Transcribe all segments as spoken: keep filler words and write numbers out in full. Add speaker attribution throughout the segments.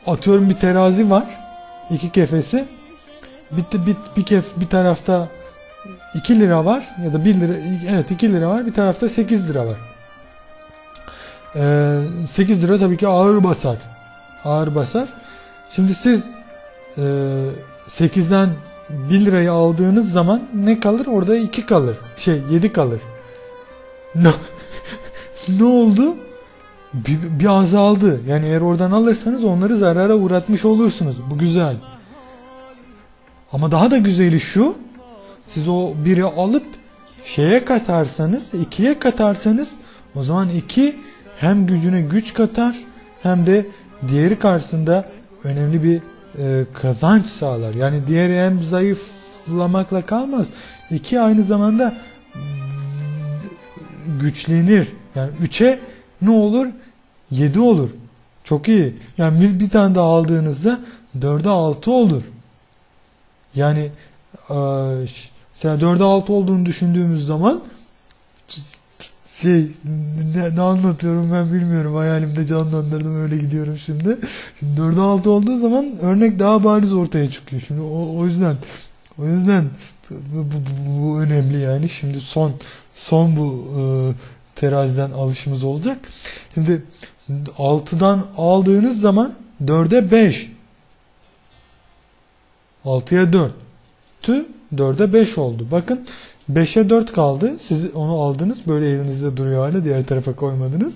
Speaker 1: atıyorum bir terazi var. İki kefesi. Bir, bir, bir, kef, bir tarafta iki lira var ya da bir lira, evet iki lira var. Bir tarafta sekiz lira var. Ee, sekiz lira tabii ki ağır basar. Ağır basar. Şimdi siz e, sekizden bir lirayı aldığınız zaman ne kalır? Orada iki kalır. Şey yedi kalır. Ne, ne oldu? Bir, bir azaldı. Yani eğer oradan alırsanız onları zarara uğratmış olursunuz. Bu güzel. Ama daha da güzeli şu. Siz o biri alıp şeye katarsanız, ikiye katarsanız o zaman iki hem gücüne güç katar hem de diğeri karşısında önemli bir e, kazanç sağlar. Yani diğeri hem zayıflamakla kalmaz. İki aynı zamanda güçlenir. Yani üçe ne olur? Yedi olur. Çok iyi. Yani bir, bir tane daha aldığınızda dörde altı olur. Yani e, mesela dörde altı olduğunu düşündüğümüz zaman şey ne, ne anlatıyorum ben bilmiyorum. Hayalimde canlandırdım, öyle gidiyorum şimdi. Şimdi dörde altı olduğu zaman örnek daha bariz ortaya çıkıyor. Şimdi o, o yüzden o yüzden bu, bu, bu önemli yani. Şimdi son son bu e, teraziden alışımız olacak. Şimdi altıdan aldığınız zaman dörde beş. altıya dört. Tü dörde beş oldu. Bakın beşe dört kaldı. Siz onu aldınız. Böyle elinizde duruyor hala. Diğer tarafa koymadınız.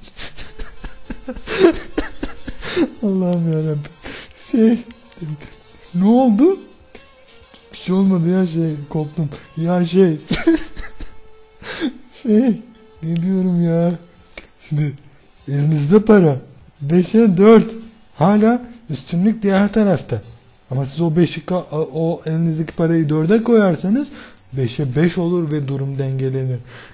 Speaker 1: Allah'ım yarabbim. Şey ne oldu? Bir şey olmadı ya, şey koptum. Ya şey şey ne diyorum ya? Şimdi elinizde para. beşe dört. Hala üstünlük diğer tarafta. Ama siz o beşi, o elinizdeki parayı dörde koyarsanız beşe beş olur ve durum dengelenir.